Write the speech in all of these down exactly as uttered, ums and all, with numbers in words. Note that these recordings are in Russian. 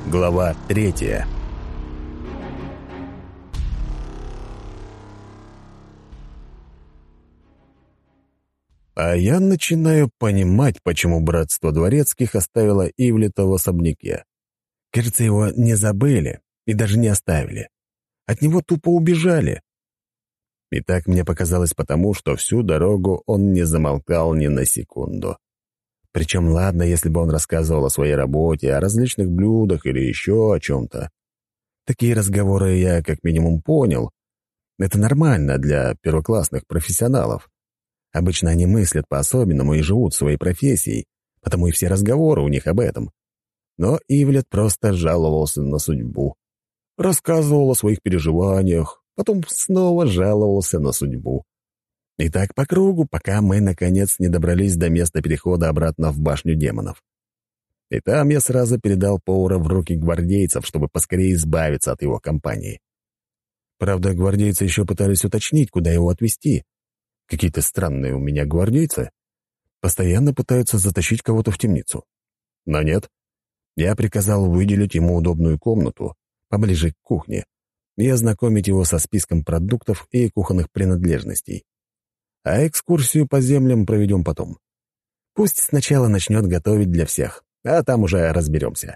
Глава третья. А я начинаю понимать, почему братство Дворецких оставило Ивлета в особняке. Кажется, его не забыли и даже не оставили. От него тупо убежали. И так мне показалось потому, что всю дорогу он не замолкал ни на секунду. Причем ладно, если бы он рассказывал о своей работе, о различных блюдах или еще о чем-то. Такие разговоры я как минимум понял. Это нормально для первоклассных профессионалов. Обычно они мыслят по-особенному и живут своей профессией, потому и все разговоры у них об этом. Но Ивлет просто жаловался на судьбу. Рассказывал о своих переживаниях, потом снова жаловался на судьбу. И так по кругу, пока мы, наконец, не добрались до места перехода обратно в башню демонов. И там я сразу передал Поура в руки гвардейцев, чтобы поскорее избавиться от его компании. Правда, гвардейцы еще пытались уточнить, куда его отвезти. Какие-то странные у меня гвардейцы постоянно пытаются затащить кого-то в темницу. Но нет. Я приказал выделить ему удобную комнату, поближе к кухне, и ознакомить его со списком продуктов и кухонных принадлежностей. А экскурсию по землям проведем потом. Пусть сначала начнет готовить для всех, а там уже разберемся.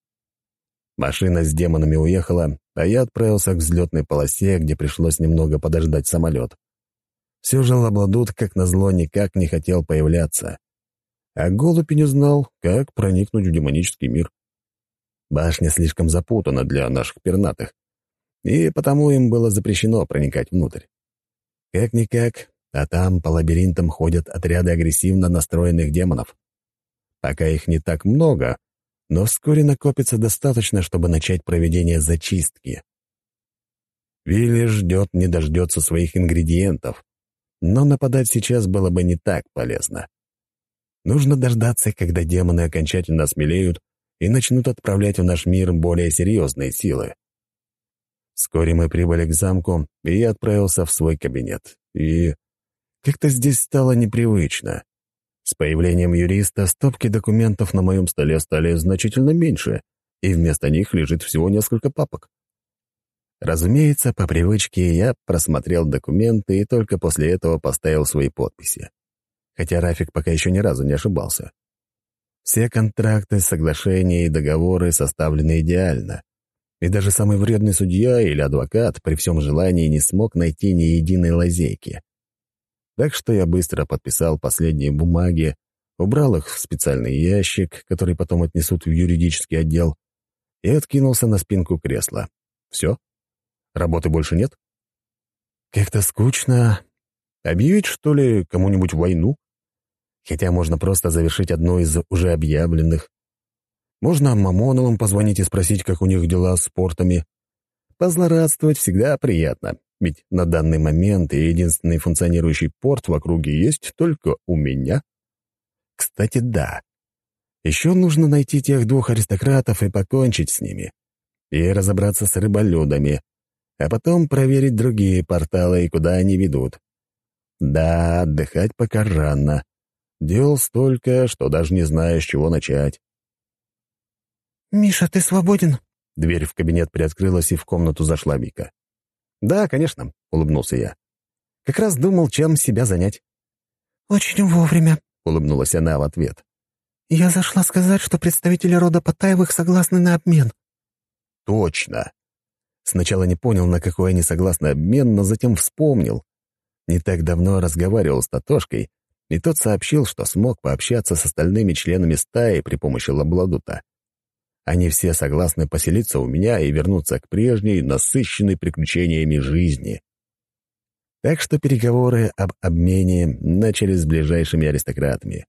Машина с демонами уехала, а я отправился к взлетной полосе, где пришлось немного подождать самолет. Все же Лабладут, как назло, никак не хотел появляться. А голубь не знал, как проникнуть в демонический мир. Башня слишком запутана для наших пернатых, и потому им было запрещено проникать внутрь. Как-никак, а там по лабиринтам ходят отряды агрессивно настроенных демонов. Пока их не так много, но вскоре накопится достаточно, чтобы начать проведение зачистки. Вилли ждет, не дождется своих ингредиентов, но нападать сейчас было бы не так полезно. Нужно дождаться, когда демоны окончательно осмелеют и начнут отправлять в наш мир более серьезные силы. Вскоре мы прибыли к замку, и я отправился в свой кабинет. И как-то здесь стало непривычно. С появлением юриста стопки документов на моем столе стали значительно меньше, и вместо них лежит всего несколько папок. Разумеется, по привычке я просмотрел документы и только после этого поставил свои подписи. Хотя Рафик пока еще ни разу не ошибался. Все контракты, соглашения и договоры составлены идеально. И даже самый вредный судья или адвокат при всем желании не смог найти ни единой лазейки. Так что я быстро подписал последние бумаги, убрал их в специальный ящик, который потом отнесут в юридический отдел, и откинулся на спинку кресла. Все? Работы больше нет? Как-то скучно. Объявить, что ли, кому-нибудь войну? Хотя можно просто завершить одну из уже объявленных. Можно Мамоновым позвонить и спросить, как у них дела с портами. Позлорадствовать всегда приятно, ведь на данный момент и единственный функционирующий порт в округе есть только у меня. Кстати, да. Еще нужно найти тех двух аристократов и покончить с ними. И разобраться с рыболюдами, а потом проверить другие порталы и куда они ведут. Да, отдыхать пока рано. Дел столько, что даже не знаю, с чего начать. «Миша, ты свободен?» Дверь в кабинет приоткрылась, и в комнату зашла Вика. «Да, конечно», — улыбнулся я. «Как раз думал, чем себя занять». «Очень вовремя», — улыбнулась она в ответ. «Я зашла сказать, что представители рода Патаевых согласны на обмен». «Точно». Сначала не понял, на какой они согласны обмен, но затем вспомнил. Не так давно разговаривал с Татошкой, и тот сообщил, что смог пообщаться с остальными членами стаи при помощи Лабладута. Они все согласны поселиться у меня и вернуться к прежней, насыщенной приключениями жизни. Так что переговоры об обмене начались с ближайшими аристократами.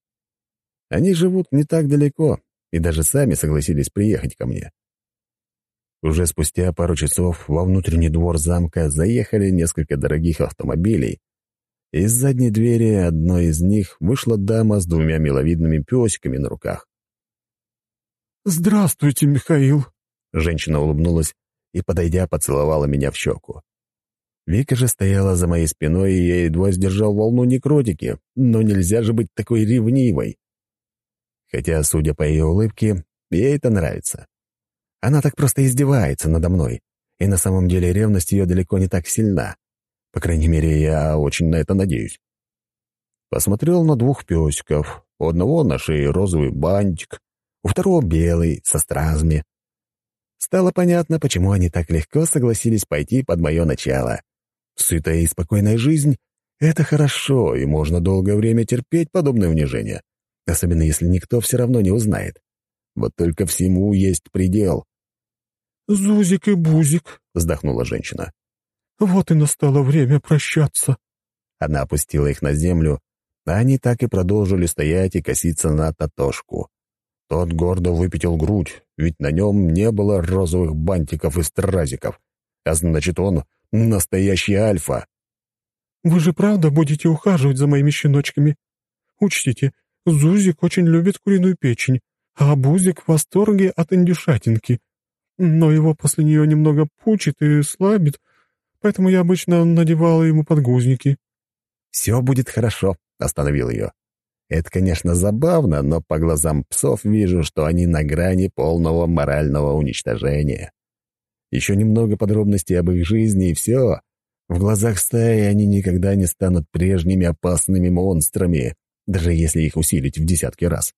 Они живут не так далеко и даже сами согласились приехать ко мне. Уже спустя пару часов во внутренний двор замка заехали несколько дорогих автомобилей. Из задней двери одной из них вышла дама с двумя миловидными песиками на руках. «Здравствуйте, Михаил!» Женщина улыбнулась и, подойдя, поцеловала меня в щеку. Вика же стояла за моей спиной, и я едва сдержал волну некротики, но нельзя же быть такой ревнивой. Хотя, судя по ее улыбке, ей это нравится. Она так просто издевается надо мной, и на самом деле ревность ее далеко не так сильна. По крайней мере, я очень на это надеюсь. Посмотрел на двух песиков. У одного на шее розовый бантик, у второго белый, со стразами. Стало понятно, почему они так легко согласились пойти под мое начало. Сытая и спокойная жизнь — это хорошо, и можно долгое время терпеть подобное унижение, особенно если никто все равно не узнает. Вот только всему есть предел. «Зузик и Бузик», — вздохнула женщина. «вот и настало время прощаться». Она опустила их на землю, а они так и продолжили стоять и коситься на Татошку. Тот гордо выпятил грудь, ведь на нем не было розовых бантиков и стразиков, а значит, он настоящий альфа. «Вы же правда будете ухаживать за моими щеночками? Учтите, Зузик очень любит куриную печень, а Бузик в восторге от индюшатинки. Но его после нее немного пучит и слабит, поэтому я обычно надевала ему подгузники». «Все будет хорошо», — остановил ее. «Это, конечно, забавно, но по глазам псов вижу, что они на грани полного морального уничтожения. Еще немного подробностей об их жизни, и все. В глазах стаи они никогда не станут прежними опасными монстрами, даже если их усилить в десятки раз».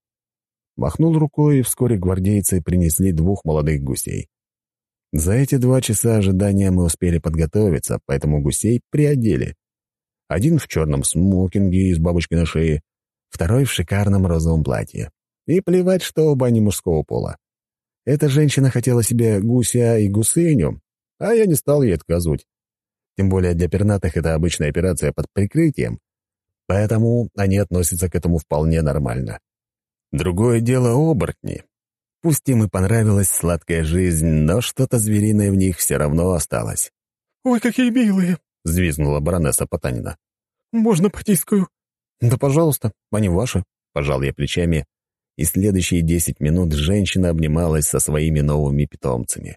Махнул рукой, и вскоре гвардейцы принесли двух молодых гусей. За эти два часа ожидания мы успели подготовиться, поэтому гусей приодели. Один в черном смокинге с бабочкой на шее, второй в шикарном розовом платье. И плевать, что оба они мужского пола. Эта женщина хотела себе гуся и гусыню, а я не стал ей отказывать. Тем более для пернатых это обычная операция под прикрытием, поэтому они относятся к этому вполне нормально. Другое дело оборотни. Пусть им и понравилась сладкая жизнь, но что-то звериное в них все равно осталось. «Ой, какие милые!» — взвизгнула баронесса Потанина. «Можно потискаю?» «Да, пожалуйста, они ваши», — пожал я плечами, и следующие десять минут женщина обнималась со своими новыми питомцами.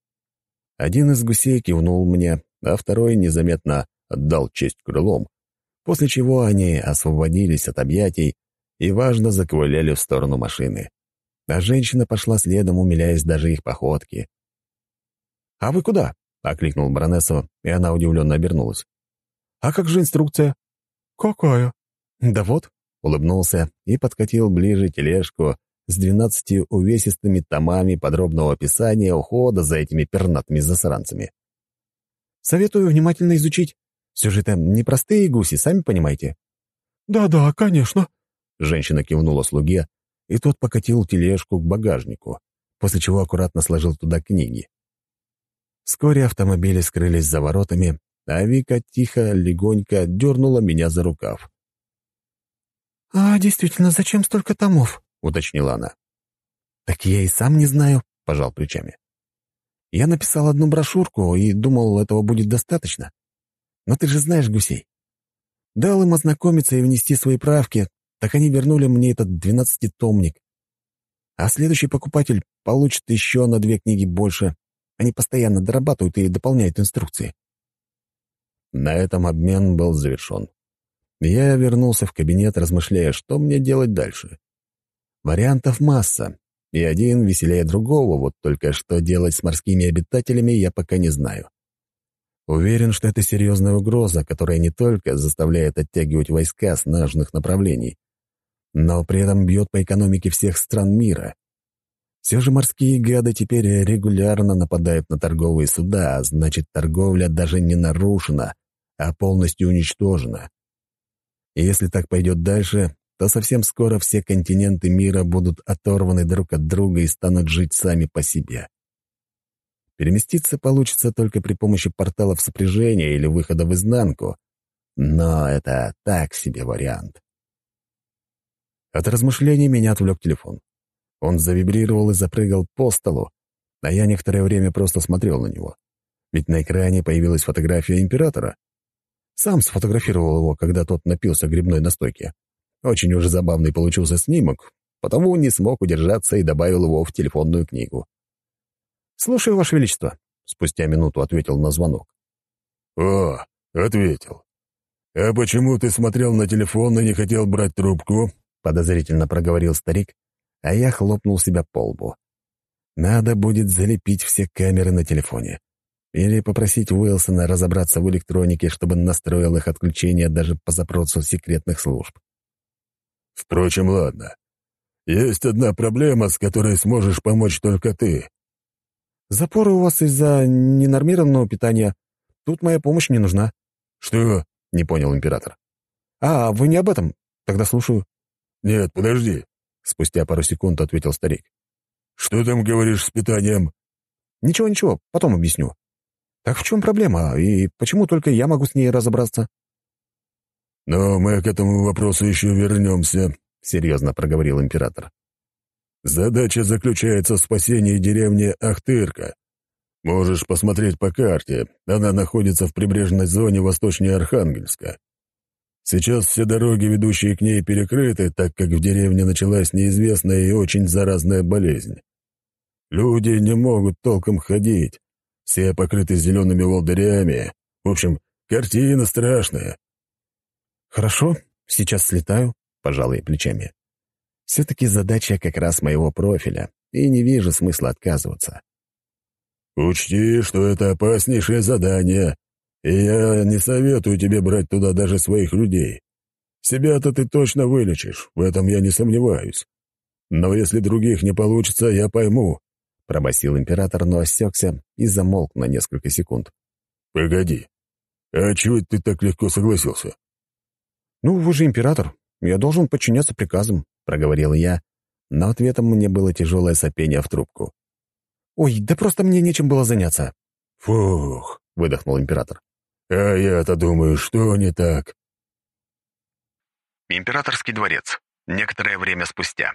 Один из гусей кивнул мне, а второй незаметно отдал честь крылом, после чего они освободились от объятий и важно заковыляли в сторону машины. А женщина пошла следом, умиляясь даже их походке. «А вы куда?» — окликнул баронессу, и она удивленно обернулась. «А как же инструкция?» «Какая?» «Да вот», — улыбнулся и подкатил ближе тележку с двенадцатью увесистыми томами подробного описания ухода за этими пернатыми засранцами. «Советую внимательно изучить. Все же это непростые гуси, сами понимаете». «Да-да, конечно». Женщина кивнула слуге, и тот покатил тележку к багажнику, после чего аккуратно сложил туда книги. Вскоре автомобили скрылись за воротами, а Вика тихо, легонько дернула меня за рукав. «А действительно, зачем столько томов?» — уточнила она. «Так я и сам не знаю», — пожал плечами. «Я написал одну брошюрку и думал, этого будет достаточно. Но ты же знаешь гусей. Дал им ознакомиться и внести свои правки, так они вернули мне этот двенадцатитомник. А следующий покупатель получит еще на две книги больше. Они постоянно дорабатывают и дополняют инструкции». На этом обмен был завершен. Я вернулся в кабинет, размышляя, что мне делать дальше. Вариантов масса, и один веселее другого, вот только что делать с морскими обитателями я пока не знаю. Уверен, что это серьезная угроза, которая не только заставляет оттягивать войска с нужных направлений, но при этом бьет по экономике всех стран мира. Все же морские гады теперь регулярно нападают на торговые суда, а значит, торговля даже не нарушена, а полностью уничтожена. И если так пойдет дальше, то совсем скоро все континенты мира будут оторваны друг от друга и станут жить сами по себе. Переместиться получится только при помощи порталов сопряжения или выхода в изнанку, но это так себе вариант. От размышлений меня отвлек телефон. Он завибрировал и запрыгал по столу, а я некоторое время просто смотрел на него. Ведь на экране появилась фотография императора. Сам сфотографировал его, когда тот напился грибной настойки. Очень уже забавный получился снимок, потому не смог удержаться и добавил его в телефонную книгу. «Слушаю, Ваше Величество», — спустя минуту ответил на звонок. «О, ответил. А почему ты смотрел на телефон и не хотел брать трубку?» — подозрительно проговорил старик, а я хлопнул себя по лбу. Надо будет залепить все камеры на телефоне. Или попросить Уилсона разобраться в электронике, чтобы настроил их отключение даже по запросу секретных служб. Впрочем, ладно. Есть одна проблема, с которой сможешь помочь только ты. Запоры у вас из-за ненормированного питания. Тут моя помощь не нужна. Что? Не понял император. А, вы не об этом? Тогда слушаю. Нет, подожди. Спустя пару секунд ответил старик. Что там говоришь с питанием? Ничего-ничего, потом объясню. Так в чем проблема, и почему только я могу с ней разобраться? Но мы к этому вопросу еще вернемся, серьезно проговорил император. Задача заключается в спасении деревни Ахтырка. Можешь посмотреть по карте, она находится в прибрежной зоне восточнее Архангельска. Сейчас все дороги, ведущие к ней, перекрыты, так как в деревне началась неизвестная и очень заразная болезнь. Люди не могут толком ходить, все покрыты зелеными волдырями. В общем, картина страшная. Хорошо, сейчас слетаю, пожал я плечами. Все-таки задача как раз моего профиля, и не вижу смысла отказываться. Учти, что это опаснейшее задание, и я не советую тебе брать туда даже своих людей. Себя-то ты точно вылечишь, в этом я не сомневаюсь. Но если других не получится, я пойму, — пробасил император, но осекся и замолк на несколько секунд. «Погоди, а чего ты так легко согласился?» «Ну, вы же император, я должен подчиняться приказам», — проговорил я, но ответом мне было тяжелое сопение в трубку. «Ой, да просто мне нечем было заняться». «Фух», — выдохнул император. «А я-то думаю, что не так?» Императорский дворец. Некоторое время спустя.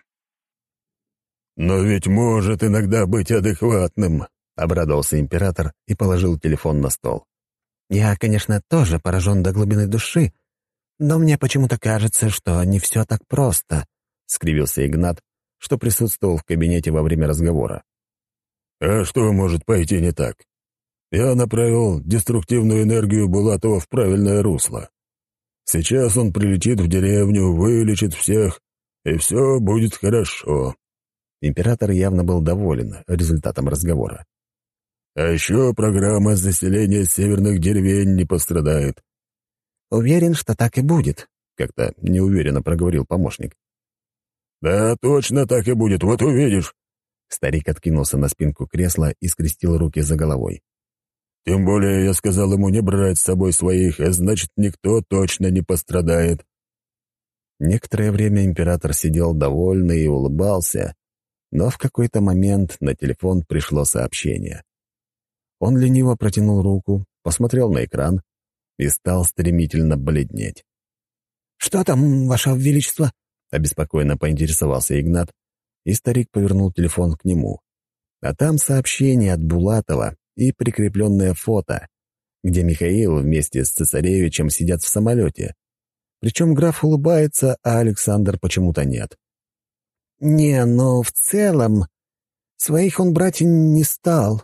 «Но ведь может иногда быть адекватным», — обрадовался император и положил телефон на стол. «Я, конечно, тоже поражен до глубины души, но мне почему-то кажется, что не все так просто», — скривился Игнат, что присутствовал в кабинете во время разговора. «А что может пойти не так? Я направил деструктивную энергию Булатова в правильное русло. Сейчас он прилетит в деревню, вылечит всех, и все будет хорошо». Император явно был доволен результатом разговора. «А еще программа заселения северных деревень не пострадает». «Уверен, что так и будет», — как-то неуверенно проговорил помощник. «Да, точно так и будет, вот увидишь». Старик откинулся на спинку кресла и скрестил руки за головой. «Тем более я сказал ему не брать с собой своих, а значит, никто точно не пострадает». Некоторое время император сидел довольный и улыбался, но в какой-то момент на телефон пришло сообщение. Он лениво протянул руку, посмотрел на экран и стал стремительно бледнеть. «Что там, Ваше Величество?» — обеспокоенно поинтересовался Игнат, и старик повернул телефон к нему. А там сообщение от Булатова и прикрепленное фото, где Михаил вместе с цесаревичем сидят в самолете. Причем граф улыбается, а Александр почему-то нет. «Не, но в целом своих он брать не стал».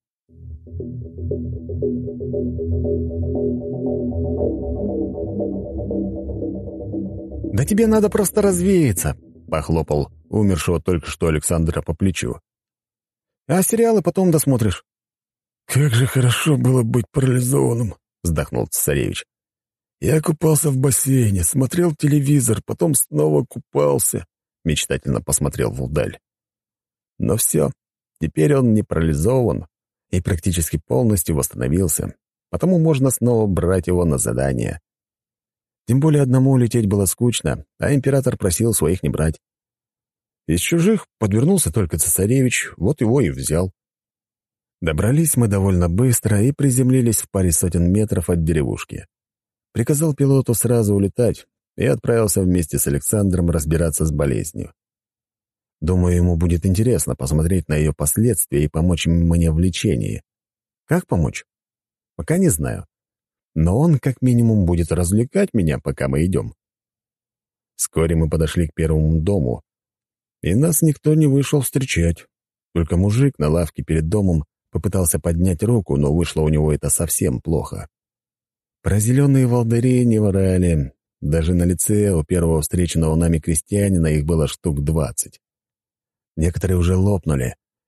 «Да тебе надо просто развеяться», — похлопал умершего только что Александра по плечу. «А сериалы потом досмотришь». «Как же хорошо было быть парализованным», — вздохнул цесаревич. «Я купался в бассейне, смотрел телевизор, потом снова купался», — мечтательно посмотрел вдаль. Но все, теперь он не парализован и практически полностью восстановился, потому можно снова брать его на задание. Тем более одному лететь было скучно, а император просил своих не брать. Из чужих подвернулся только цесаревич, вот его и взял. Добрались мы довольно быстро и приземлились в паре сотен метров от деревушки. Приказал пилоту сразу улетать и отправился вместе с Александром разбираться с болезнью. Думаю, ему будет интересно посмотреть на ее последствия и помочь мне в лечении. Как помочь? Пока не знаю. Но он, как минимум, будет развлекать меня, пока мы идем. Вскоре мы подошли к первому дому, и нас никто не вышел встречать. Только мужик на лавке перед домом попытался поднять руку, но вышло у него это совсем плохо. Про зеленые волдыри не врали. Даже на лице у первого встреченного нами крестьянина их было штук двадцать. Некоторые уже лопнули,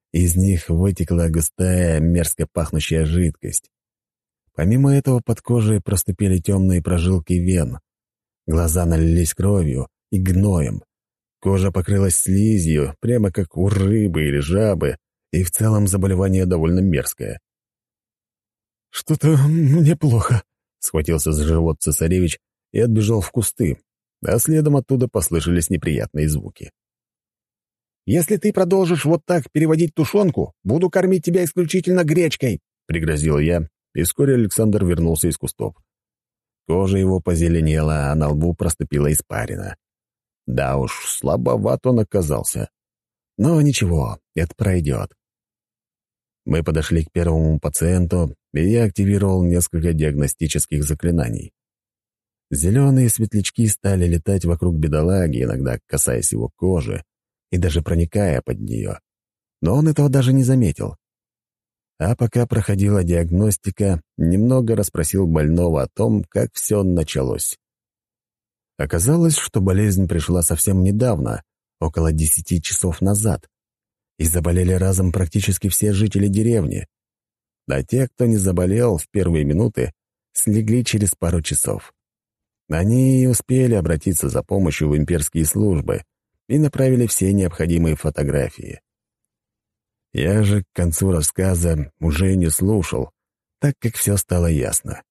Из них вытекла густая, мерзко пахнущая жидкость. Помимо этого под кожей проступили темные прожилки вен. Глаза налились кровью и гноем. Кожа покрылась слизью, прямо как у рыбы или жабы, и в целом заболевание довольно мерзкое. «Что-то мне плохо», — схватился за живот цесаревич и отбежал в кусты, а следом оттуда послышались неприятные звуки. «Если ты продолжишь вот так переводить тушенку, буду кормить тебя исключительно гречкой», — пригрозил я, и вскоре Александр вернулся из кустов. Кожа его позеленела, а на лбу проступила испарина. Да уж, слабоват он оказался. Но ничего, это пройдет. Мы подошли к первому пациенту, и я активировал несколько диагностических заклинаний. Зеленые светлячки стали летать вокруг бедолаги, иногда касаясь его кожи и даже проникая под нее. Но он этого даже не заметил. А пока проходила диагностика, немного расспросил больного о том, как все началось. Оказалось, что болезнь пришла совсем недавно, около десяти часов назад, и заболели разом практически все жители деревни. А те, кто не заболел в первые минуты, слегли через пару часов. Они и успели обратиться за помощью в имперские службы и направили все необходимые фотографии. Я же к концу рассказа уже не слушал, так как все стало ясно.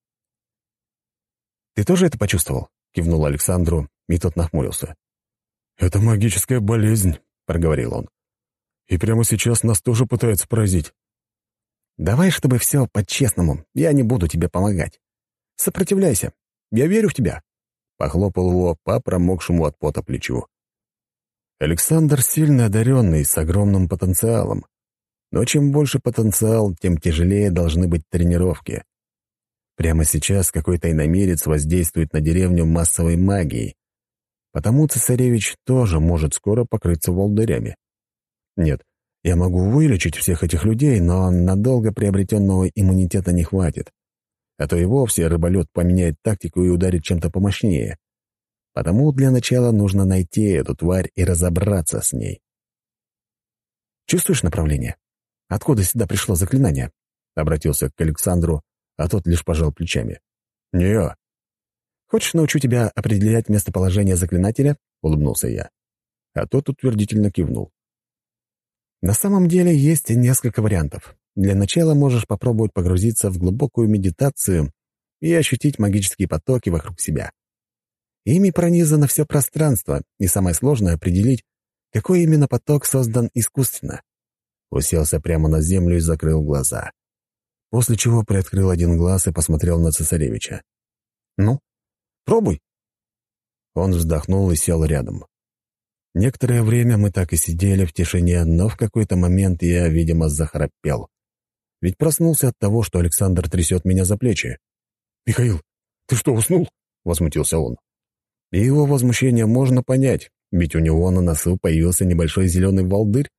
«Ты тоже это почувствовал?» — кивнул Александру, и тот нахмурился. «Это магическая болезнь», — проговорил он. «И прямо сейчас нас тоже пытаются поразить». «Давай, чтобы все по-честному, я не буду тебе помогать. Сопротивляйся, я верю в тебя», — похлопал его по промокшему от пота плечу. Александр сильно одаренный, с огромным потенциалом. Но чем больше потенциал, тем тяжелее должны быть тренировки. Прямо сейчас какой-то иномерец воздействует на деревню массовой магией. Потому цесаревич тоже может скоро покрыться волдырями. Нет, я могу вылечить всех этих людей, но надолго приобретенного иммунитета не хватит. А то и вовсе рыболет поменяет тактику и ударит чем-то помощнее. Потому для начала нужно найти эту тварь и разобраться с ней. «Чувствуешь направление? Откуда сюда пришло заклинание?» — обратился к Александру, а тот лишь пожал плечами. «Не-а». «Хочешь, научу тебя определять местоположение заклинателя?» — улыбнулся я. А тот утвердительно кивнул. «На самом деле есть несколько вариантов. Для начала можешь попробовать погрузиться в глубокую медитацию и ощутить магические потоки вокруг себя. Ими пронизано все пространство, и самое сложное — определить, какой именно поток создан искусственно». Уселся прямо на землю и закрыл глаза. После чего приоткрыл один глаз и посмотрел на цесаревича. «Ну, пробуй». Он вздохнул и сел рядом. Некоторое время мы так и сидели в тишине, но в какой-то момент я, видимо, захрапел. Ведь проснулся от того, что Александр трясет меня за плечи. «Михаил, ты что, уснул?» — возмутился он. И его возмущение можно понять, ведь у него на носу появился небольшой зеленый волдырь.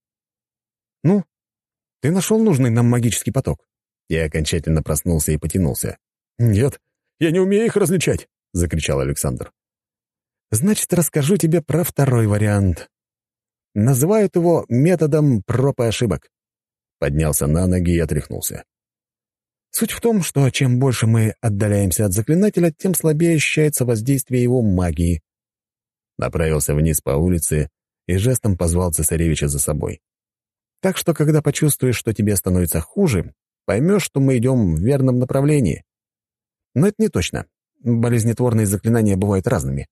«Ну, ты нашел нужный нам магический поток?» Я окончательно проснулся и потянулся. «Нет, я не умею их различать!» — закричал Александр. «Значит, расскажу тебе про второй вариант. Называют его методом проб и ошибок». Поднялся на ноги и отряхнулся. Суть в том, что чем больше мы отдаляемся от заклинателя, тем слабее ощущается воздействие его магии. Направился вниз по улице и жестом позвал цесаревича за собой. Так что, когда почувствуешь, что тебе становится хуже, поймешь, что мы идем в верном направлении. Но это не точно. Болезнетворные заклинания бывают разными.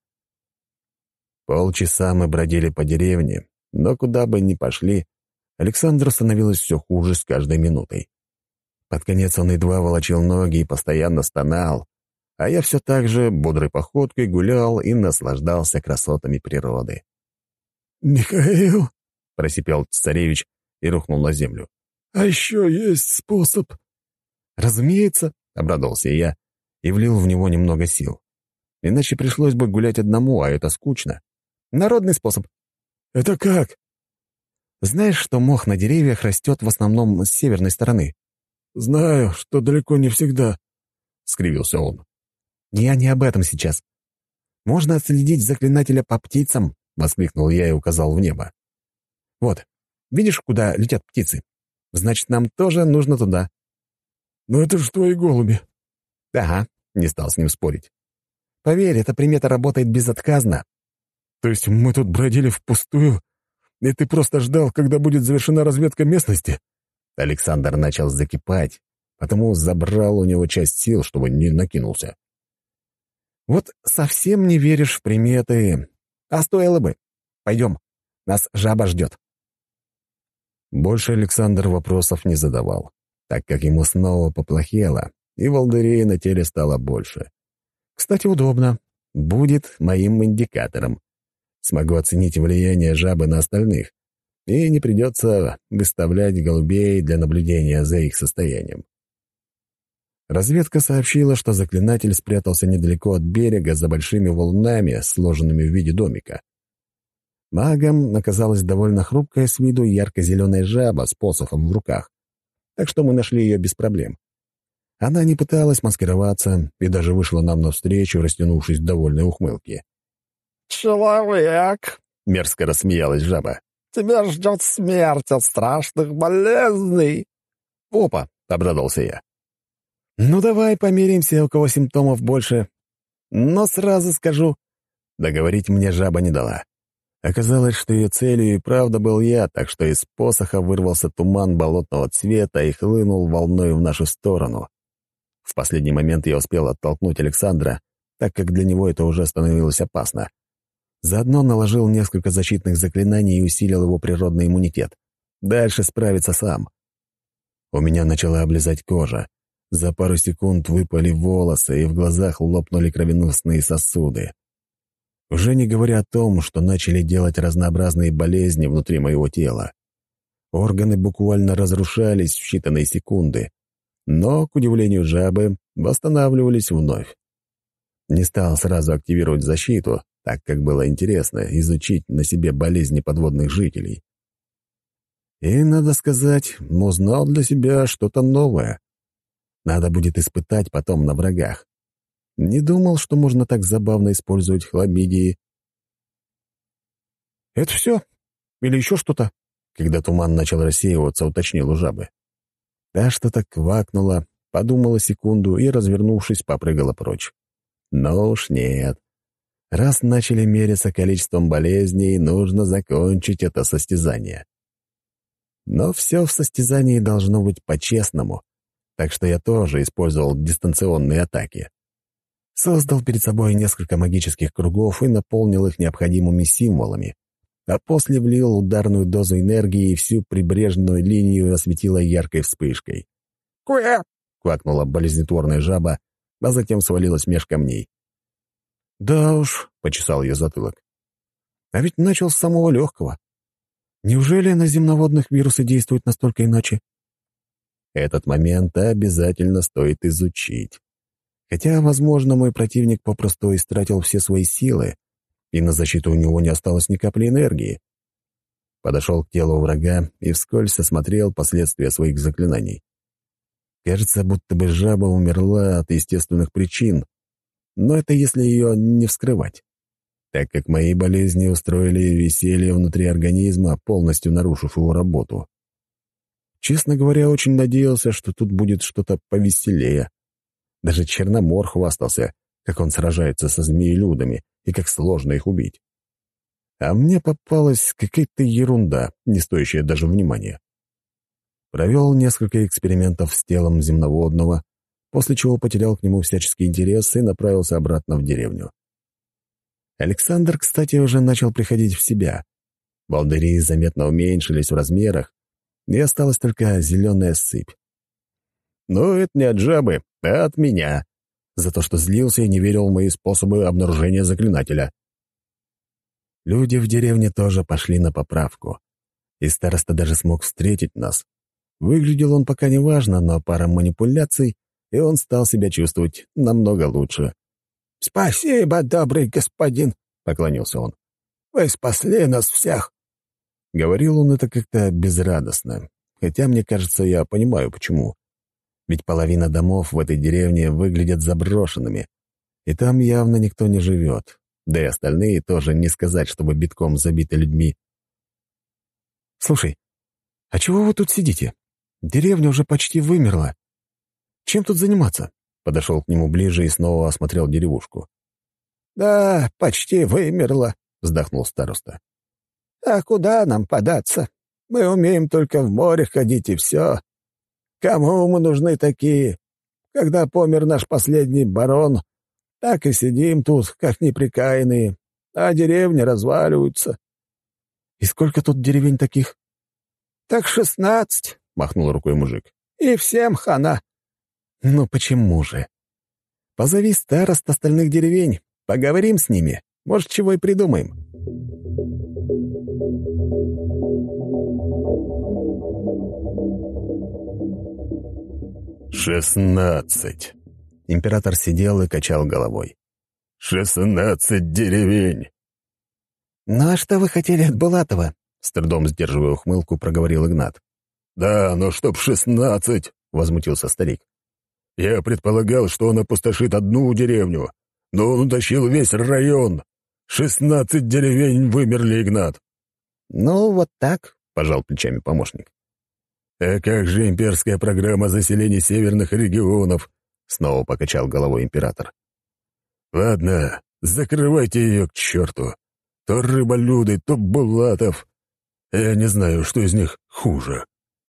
Полчаса мы бродили по деревне, но куда бы ни пошли, Александру становилось все хуже с каждой минутой. Под конец он едва волочил ноги и постоянно стонал, а я все так же бодрой походкой гулял и наслаждался красотами природы. «Михаил!» — просипел цесаревич и рухнул на землю. «А еще есть способ?» «Разумеется», — обрадовался я и влил в него немного сил. Иначе пришлось бы гулять одному, а это скучно. Народный способ. «Это как?» «Знаешь, что мох на деревьях растет в основном с северной стороны?» «Знаю, что далеко не всегда», — скривился он. «Я не об этом сейчас. Можно отследить заклинателя по птицам», — воскликнул я и указал в небо. «Вот, Видишь, куда летят птицы? Значит, нам тоже нужно туда». «Но это же твои голуби». «Ага», — не стал с ним спорить. «Поверь, эта примета работает безотказно». «То есть мы тут бродили впустую, и ты просто ждал, когда будет завершена разведка местности?» Александр начал закипать, потому забрал у него часть сил, чтобы не накинулся. «Вот совсем не веришь в приметы. А стоило бы. Пойдем, нас жаба ждет». Больше Александр вопросов не задавал, так как ему снова поплохело, и волдырей на теле стало больше. Кстати, удобно. Будет моим индикатором. Смогу оценить влияние жабы на остальных, и не придется выставлять голубей для наблюдения за их состоянием. Разведка сообщила, что заклинатель спрятался недалеко от берега за большими валунами, сложенными в виде домика. Магом оказалась довольно хрупкая с виду ярко-зеленая жаба с посохом в руках, так что мы нашли ее без проблем. Она не пыталась маскироваться и даже вышла нам навстречу, растянувшись в довольной ухмылке. «Человек!» — мерзко рассмеялась жаба. «Тебя ждет смерть от страшных болезней!» «Опа!» — обрадовался я. «Ну давай помиримся, у кого симптомов больше. Но сразу скажу...» Договорить мне жаба не дала. Оказалось, что ее целью и правда был я, так что из посоха вырвался туман болотного цвета и хлынул волной в нашу сторону. В последний момент я успел оттолкнуть Александра, так как для него это уже становилось опасно. Заодно наложил несколько защитных заклинаний и усилил его природный иммунитет. Дальше справиться сам. У меня начала облизать кожа. За пару секунд выпали волосы, и в глазах лопнули кровеносные сосуды. Уже не говоря о том, что начали делать разнообразные болезни внутри моего тела. Органы буквально разрушались в считанные секунды, но, к удивлению жабы, восстанавливались вновь. Не стал сразу активировать защиту, так как было интересно изучить на себе болезни подводных жителей. И, надо сказать, узнал для себя что-то новое. Надо будет испытать потом на врагах. Не думал, что можно так забавно использовать хламидии. «Это все? Или еще что-то?» Когда туман начал рассеиваться, уточнил у жабы. Та что-то квакнула, подумала секунду и, развернувшись, попрыгала прочь. Но уж нет. Раз начали мериться количеством болезней, нужно закончить это состязание. Но все в состязании должно быть по-честному, так что я тоже использовал дистанционные атаки. Создал перед собой несколько магических кругов и наполнил их необходимыми символами, а после влил ударную дозу энергии и всю прибрежную линию осветила яркой вспышкой. «Куэ!» — квакнула болезнетворная жаба, а затем свалилась меж камней. «Да уж», — почесал ее затылок. «А ведь начал с самого легкого. Неужели на земноводных вирусы действуют настолько иначе?» Этот момент обязательно стоит изучить. Хотя, возможно, мой противник попросту истратил все свои силы, и на защиту у него не осталось ни капли энергии. Подошел к телу врага и вскользь осмотрел последствия своих заклинаний. Кажется, будто бы жаба умерла от естественных причин, но это если ее не вскрывать, так как мои болезни устроили веселье внутри организма, полностью нарушив его работу. Честно говоря, очень надеялся, что тут будет что-то повеселее. Даже Черномор хвастался, как он сражается со змеелюдами и как сложно их убить. А мне попалась какая-то ерунда, не стоящая даже внимания. Провел несколько экспериментов с телом земноводного, после чего потерял к нему всяческий интерес и направился обратно в деревню. Александр, кстати, уже начал приходить в себя. Волдыри заметно уменьшились в размерах, и осталась только зеленая сыпь. Но это не от жабы, а от меня, за то, что злился и не верил в мои способы обнаружения заклинателя. Люди в деревне тоже пошли на поправку, и староста даже смог встретить нас. Выглядел он пока неважно, но пара манипуляций, и он стал себя чувствовать намного лучше. «Спасибо, добрый господин», — поклонился он. «Вы спасли нас всех». Говорил он это как-то безрадостно, хотя, мне кажется, я понимаю, почему. Ведь половина домов в этой деревне выглядят заброшенными, и там явно никто не живет, да и остальные тоже не сказать, чтобы битком забиты людьми. «Слушай, «А чего вы тут сидите? Деревня уже почти вымерла. Чем тут заниматься?» Подошел к нему ближе и снова осмотрел деревушку. «Да, почти вымерла», — вздохнул староста. «А куда нам податься? Мы умеем только в море ходить, и все. Кому мы нужны такие? Когда помер наш последний барон, так и сидим тут, как неприкаянные, а деревни разваливаются». «И сколько тут деревень таких?» «Так шестнадцать», — махнул рукой мужик. «И всем хана». «Ну почему же? Позови старост остальных деревень, поговорим с ними, может, чего и придумаем». «Шестнадцать!» Император сидел и качал головой. «Шестнадцать деревень!» «Ну а что вы хотели от Булатова?» — с трудом сдерживая ухмылку, проговорил Игнат. «Да, но чтоб шестнадцать!» — возмутился старик. «Я предполагал, что он опустошит одну деревню, но он утащил весь район. Шестнадцать деревень вымерли, Игнат!» «Ну, вот так», — пожал плечами помощник. «А как же имперская программа заселения северных регионов?» — снова покачал головой император. «Ладно, закрывайте ее к черту. То рыболюды, то Булатов. Я не знаю, что из них хуже».